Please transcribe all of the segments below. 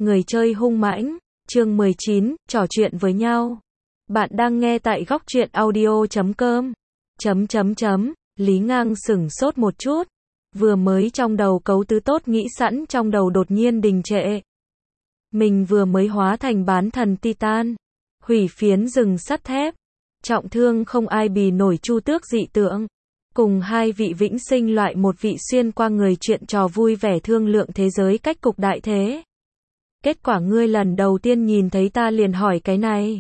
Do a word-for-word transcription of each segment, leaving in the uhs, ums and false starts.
Người chơi hung mãnh, chương mười chín, trò chuyện với nhau. Bạn đang nghe tại góc truyện audio chấm com. Chấm chấm chấm, Lý Ngang sửng sốt một chút. Vừa mới trong đầu cấu tứ tốt nghĩ sẵn trong đầu đột nhiên đình trệ. Mình vừa mới hóa thành bán thần Titan, hủy phiến rừng sắt thép, trọng thương không ai bì nổi chu tước dị tượng. Cùng hai vị vĩnh sinh loại một vị xuyên qua người chuyện trò vui vẻ thương lượng thế giới cách cục đại thế. Kết quả ngươi lần đầu tiên nhìn thấy ta liền hỏi cái này.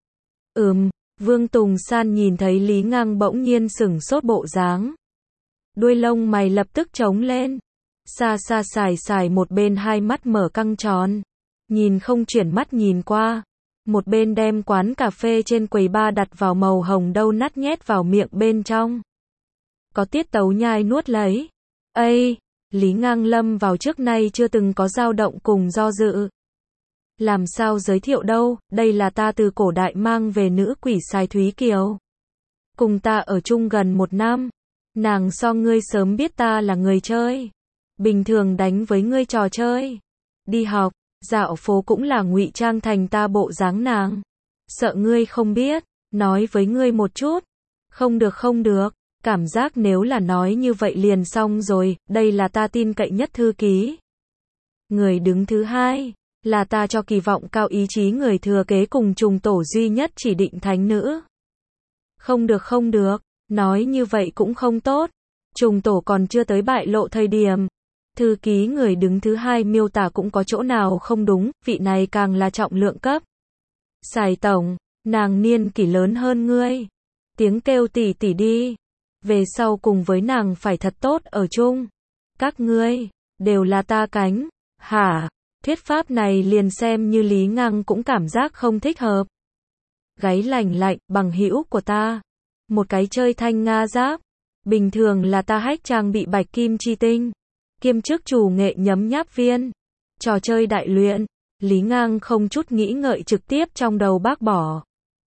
Ừm, Vương Tùng San nhìn thấy Lý Ngang bỗng nhiên sửng sốt bộ dáng. Đuôi lông mày lập tức trống lên. Xa xa xài xài một bên hai mắt mở căng tròn. Nhìn không chuyển mắt nhìn qua. Một bên đem quán cà phê trên quầy bar đặt vào màu hồng đâu nát nhét vào miệng bên trong. Có tiết tấu nhai nuốt lấy. Ây, Lý Ngang lâm vào trước nay chưa từng có dao động cùng do dự. Làm sao giới thiệu đâu, đây là ta từ cổ đại mang về nữ quỷ Sài Thúy Kiều. Cùng ta ở chung gần một năm. Nàng so ngươi sớm biết ta là người chơi. Bình thường đánh với ngươi trò chơi. Đi học, dạo phố cũng là ngụy trang thành ta bộ dáng nàng. Sợ ngươi không biết, nói với ngươi một chút. Không được không được. Cảm giác nếu là nói như vậy liền xong rồi, đây là ta tin cậy nhất thư ký. Người đứng thứ hai, là ta cho kỳ vọng cao ý chí người thừa kế cùng trùng tổ duy nhất chỉ định thánh nữ. Không được không được, nói như vậy cũng không tốt. Trùng tổ còn chưa tới bại lộ thời điểm. Thư ký người đứng thứ hai miêu tả cũng có chỗ nào không đúng, vị này càng là trọng lượng cấp. Sài tổng, nàng niên kỷ lớn hơn ngươi. Tiếng kêu tỉ tỉ đi. Về sau cùng với nàng phải thật tốt ở chung. Các ngươi, đều là ta cánh. Hả? Thuyết pháp này liền xem như Lý Ngang cũng cảm giác không thích hợp. Gáy lành lạnh, bằng hữu của ta. Một cái chơi thanh nga giáp. Bình thường là ta hách trang bị bạch kim chi tinh. Kiêm chức chủ nghệ nhấm nháp viên. Trò chơi đại luyện. Lý Ngang không chút nghĩ ngợi trực tiếp trong đầu bác bỏ.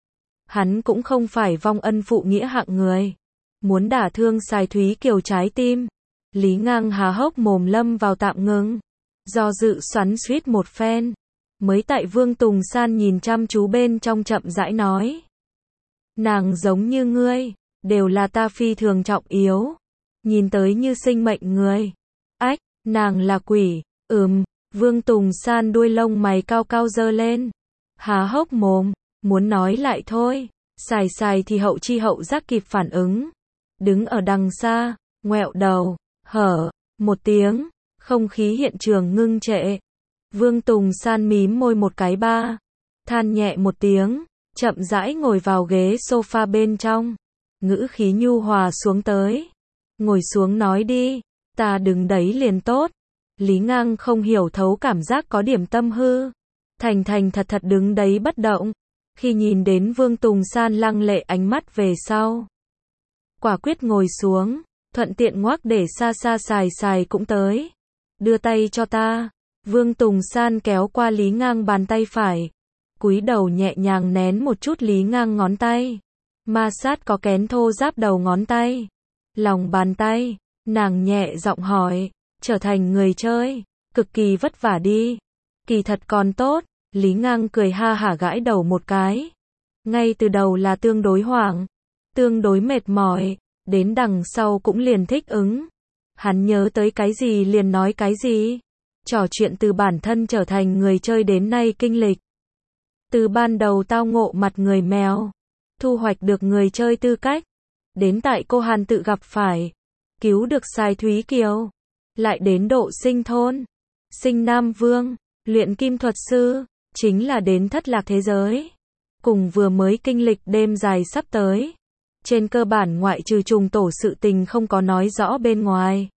Hắn cũng không phải vong ân phụ nghĩa hạng người. Muốn đả thương Sài Thúy Kiều trái tim. Lý Ngang há hốc mồm lâm vào tạm ngừng. Do dự xoắn xuýt một phen. Mới tại Vương Tùng San nhìn chăm chú bên trong chậm rãi nói. Nàng giống như ngươi. Đều là ta phi thường trọng yếu. Nhìn tới như sinh mệnh người. Ách, nàng là quỷ. Ừm, Vương Tùng San đuôi lông mày cao cao dơ lên. Há hốc mồm. Muốn nói lại thôi. Xài xài thì hậu chi hậu giác kịp phản ứng. Đứng ở đằng xa, ngoẹo đầu, hở, một tiếng, không khí hiện trường ngưng trệ. Vương Tùng San mím môi một cái ba, than nhẹ một tiếng, chậm rãi ngồi vào ghế sofa bên trong. Ngữ khí nhu hòa xuống tới. Ngồi xuống nói đi, ta đứng đấy liền tốt. Lý Ngang không hiểu thấu cảm giác có điểm tâm hư. Thành thành thật thật đứng đấy bất động. Khi nhìn đến Vương Tùng San lăng lệ ánh mắt về sau. Quả quyết ngồi xuống, thuận tiện ngoác để xa xa xài xài cũng tới. Đưa tay cho ta. Vương Tùng San kéo qua Lý Ngang bàn tay phải. Cúi đầu nhẹ nhàng nén một chút Lý Ngang ngón tay. Ma sát có kén thô giáp đầu ngón tay. Lòng bàn tay, nàng nhẹ giọng hỏi. Trở thành người chơi, cực kỳ vất vả đi. Kỳ thật còn tốt. Lý Ngang cười ha hả gãi đầu một cái. Ngay từ đầu là tương đối hoảng. Tương đối mệt mỏi, đến đằng sau cũng liền thích ứng. Hắn nhớ tới cái gì liền nói cái gì. Trò chuyện từ bản thân trở thành người chơi đến nay kinh lịch. Từ ban đầu tao ngộ mặt người mèo, thu hoạch được người chơi tư cách. Đến tại cô Hàn tự gặp phải, cứu được Sài Thúy Kiều. Lại đến độ sinh thôn, sinh Nam Vương, luyện kim thuật sư, chính là đến thất lạc thế giới. Cùng vừa mới kinh lịch đêm dài sắp tới. Trên cơ bản ngoại trừ trùng tổ sự tình không có nói rõ bên ngoài.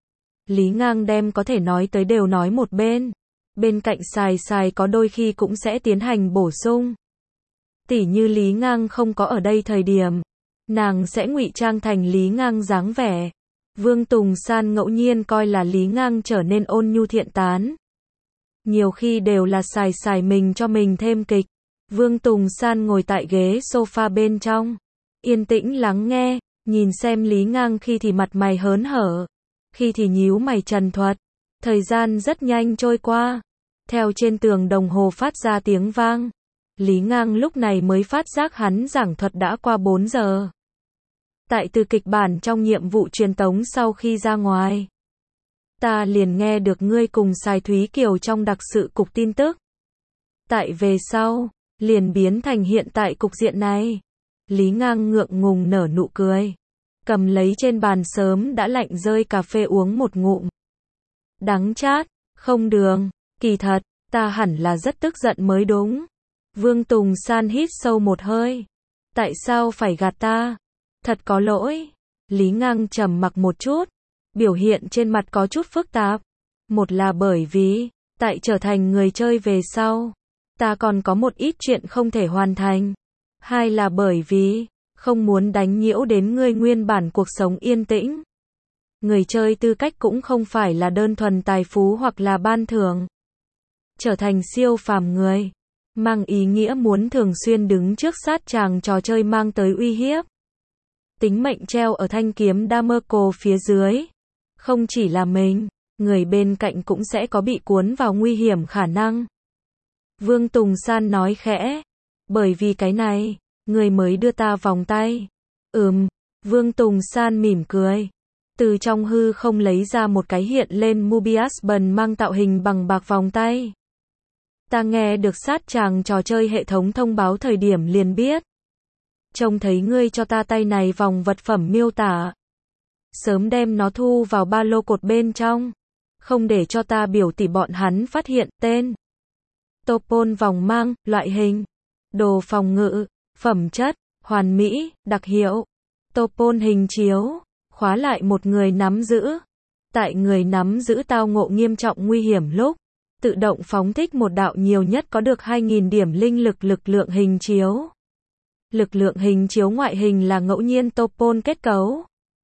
Lý Ngang đem có thể nói tới đều nói một bên. Bên cạnh xài xài có đôi khi cũng sẽ tiến hành bổ sung. Tỉ như Lý Ngang không có ở đây thời điểm. Nàng sẽ ngụy trang thành Lý Ngang dáng vẻ. Vương Tùng San ngẫu nhiên coi là Lý Ngang trở nên ôn nhu thiện tán. Nhiều khi đều là xài xài mình cho mình thêm kịch. Vương Tùng San ngồi tại ghế sofa bên trong. Yên tĩnh lắng nghe, nhìn xem Lý Ngang khi thì mặt mày hớn hở, khi thì nhíu mày trần thuật. Thời gian rất nhanh trôi qua. Theo trên tường đồng hồ phát ra tiếng vang. Lý Ngang lúc này mới phát giác hắn giảng thuật đã qua bốn giờ. Tại từ kịch bản trong nhiệm vụ truyền tống sau khi ra ngoài. Ta liền nghe được ngươi cùng Sài Thúy Kiều trong đặc sự cục tin tức. Tại về sau, liền biến thành hiện tại cục diện này. Lý Ngang ngượng ngùng nở nụ cười. Cầm lấy trên bàn sớm đã lạnh rơi cà phê uống một ngụm. Đắng chát, không đường, kỳ thật, ta hẳn là rất tức giận mới đúng. Vương Tùng San hít sâu một hơi. Tại sao phải gạt ta? Thật có lỗi. Lý Ngang trầm mặc một chút. Biểu hiện trên mặt có chút phức tạp. Một là bởi vì, tại trở thành người chơi về sau, ta còn có một ít chuyện không thể hoàn thành. Hai là bởi vì, không muốn đánh nhiễu đến ngươi nguyên bản cuộc sống yên tĩnh. Người chơi tư cách cũng không phải là đơn thuần tài phú hoặc là ban thưởng. Trở thành siêu phàm người, mang ý nghĩa muốn thường xuyên đứng trước sát tràng trò chơi mang tới uy hiếp. Tính mệnh treo ở thanh kiếm Damocle phía dưới. Không chỉ là mình, người bên cạnh cũng sẽ có bị cuốn vào nguy hiểm khả năng. Vương Tùng San nói khẽ. Bởi vì cái này, người mới đưa ta vòng tay. Ừm, Vương Tùng San mỉm cười. Từ trong hư không lấy ra một cái hiện lên Mobius bần mang tạo hình bằng bạc vòng tay. Ta nghe được sát tràng trò chơi hệ thống thông báo thời điểm liền biết. Trông thấy ngươi cho ta tay này vòng vật phẩm miêu tả. Sớm đem nó thu vào ba lô cột bên trong. Không để cho ta biểu tỷ bọn hắn phát hiện tên. Topon vòng mang, loại hình. Đồ phòng ngự, phẩm chất, hoàn mỹ, đặc hiệu. Topon hình chiếu, khóa lại một người nắm giữ. Tại người nắm giữ tao ngộ nghiêm trọng nguy hiểm lúc, tự động phóng thích một đạo nhiều nhất có được hai nghìn điểm linh lực lực lượng hình chiếu. Lực lượng hình chiếu ngoại hình là ngẫu nhiên Topon kết cấu.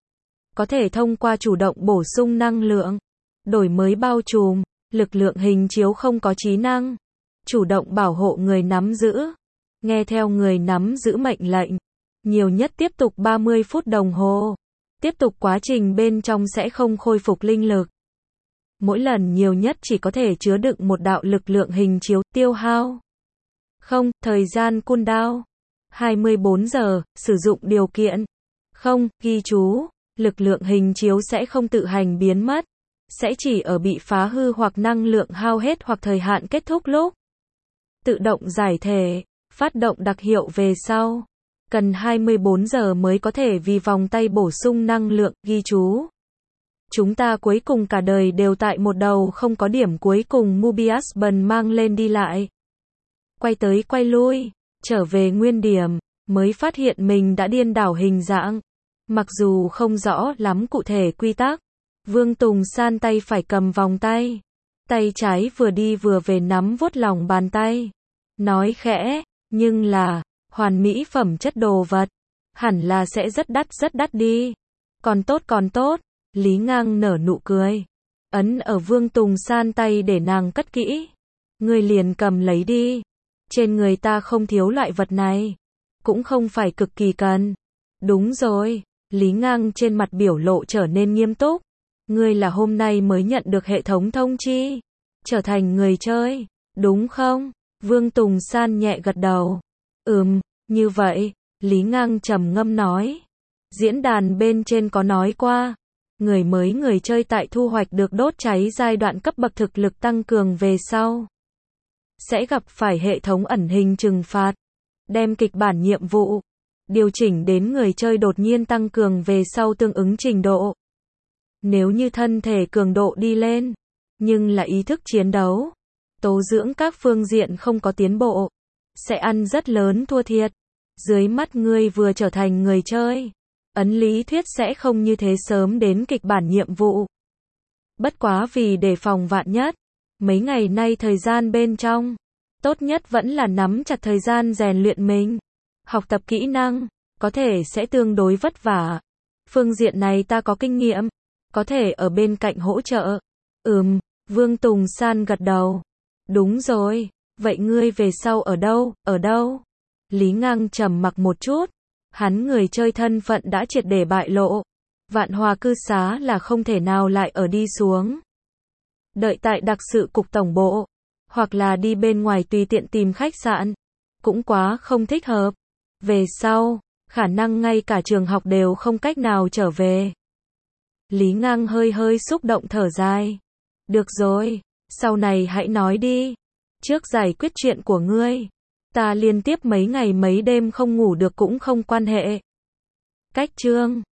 Có thể thông qua chủ động bổ sung năng lượng, đổi mới bao trùm, lực lượng hình chiếu không có trí năng. Chủ động bảo hộ người nắm giữ. Nghe theo người nắm giữ mệnh lệnh. Nhiều nhất tiếp tục ba mươi phút đồng hồ. Tiếp tục quá trình bên trong sẽ không khôi phục linh lực. Mỗi lần nhiều nhất chỉ có thể chứa đựng một đạo lực lượng hình chiếu tiêu hao. Không, thời gian cooldown. hai mươi bốn giờ, sử dụng điều kiện. Không, ghi chú, lực lượng hình chiếu sẽ không tự hành biến mất. Sẽ chỉ ở bị phá hư hoặc năng lượng hao hết hoặc thời hạn kết thúc lúc. Tự động giải thể, phát động đặc hiệu về sau. Cần hai mươi bốn giờ mới có thể vì vòng tay bổ sung năng lượng, ghi chú. Chúng ta cuối cùng cả đời đều tại một đầu không có điểm cuối cùng Mobius bần mang lên đi lại. Quay tới quay lui, trở về nguyên điểm, mới phát hiện mình đã điên đảo hình dạng. Mặc dù không rõ lắm cụ thể quy tắc, Vương Tùng San tay phải cầm vòng tay. Tay trái vừa đi vừa về nắm vuốt lòng bàn tay. Nói khẽ, nhưng là, hoàn mỹ phẩm chất đồ vật. Hẳn là sẽ rất đắt rất đắt đi. Còn tốt còn tốt, Lý Ngang nở nụ cười. Ấn ở Vương Tùng San tay để nàng cất kỹ. Ngươi liền cầm lấy đi. Trên người ta không thiếu loại vật này. Cũng không phải cực kỳ cần. Đúng rồi, Lý Ngang trên mặt biểu lộ trở nên nghiêm túc. Ngươi là hôm nay mới nhận được hệ thống thông chi. Trở thành người chơi, đúng không? Vương Tùng San nhẹ gật đầu. Ừm, như vậy, Lý Ngang trầm ngâm nói. Diễn đàn bên trên có nói qua. Người mới người chơi tại thu hoạch được đốt cháy giai đoạn cấp bậc thực lực tăng cường về sau. Sẽ gặp phải hệ thống ẩn hình trừng phạt. Đem kịch bản nhiệm vụ. Điều chỉnh đến người chơi đột nhiên tăng cường về sau tương ứng trình độ. Nếu như thân thể cường độ đi lên. Nhưng là ý thức chiến đấu. Tố dưỡng các phương diện không có tiến bộ. Sẽ ăn rất lớn thua thiệt. Dưới mắt ngươi vừa trở thành người chơi. Ấn lý thuyết sẽ không như thế sớm đến kịch bản nhiệm vụ. Bất quá vì đề phòng vạn nhất. Mấy ngày nay thời gian bên trong. Tốt nhất vẫn là nắm chặt thời gian rèn luyện mình. Học tập kỹ năng. Có thể sẽ tương đối vất vả. Phương diện này ta có kinh nghiệm. Có thể ở bên cạnh hỗ trợ. Ừm, Vương Tùng San gật đầu. Đúng rồi, vậy ngươi về sau ở đâu, ở đâu? Lý Ngang trầm mặc một chút. Hắn người chơi thân phận đã triệt để bại lộ. Vạn Hòa cư xá là không thể nào lại ở đi xuống. Đợi tại đặc sự cục tổng bộ. hoặc là đi bên ngoài tùy tiện tìm khách sạn, cũng quá không thích hợp. Về sau, khả năng ngay cả trường học đều không cách nào trở về. Lý Ngang hơi hơi xúc động thở dài. Được rồi, sau này hãy nói đi. Trước giải quyết chuyện của ngươi, ta liên tiếp mấy ngày mấy đêm không ngủ được cũng không quan hệ. Cách chương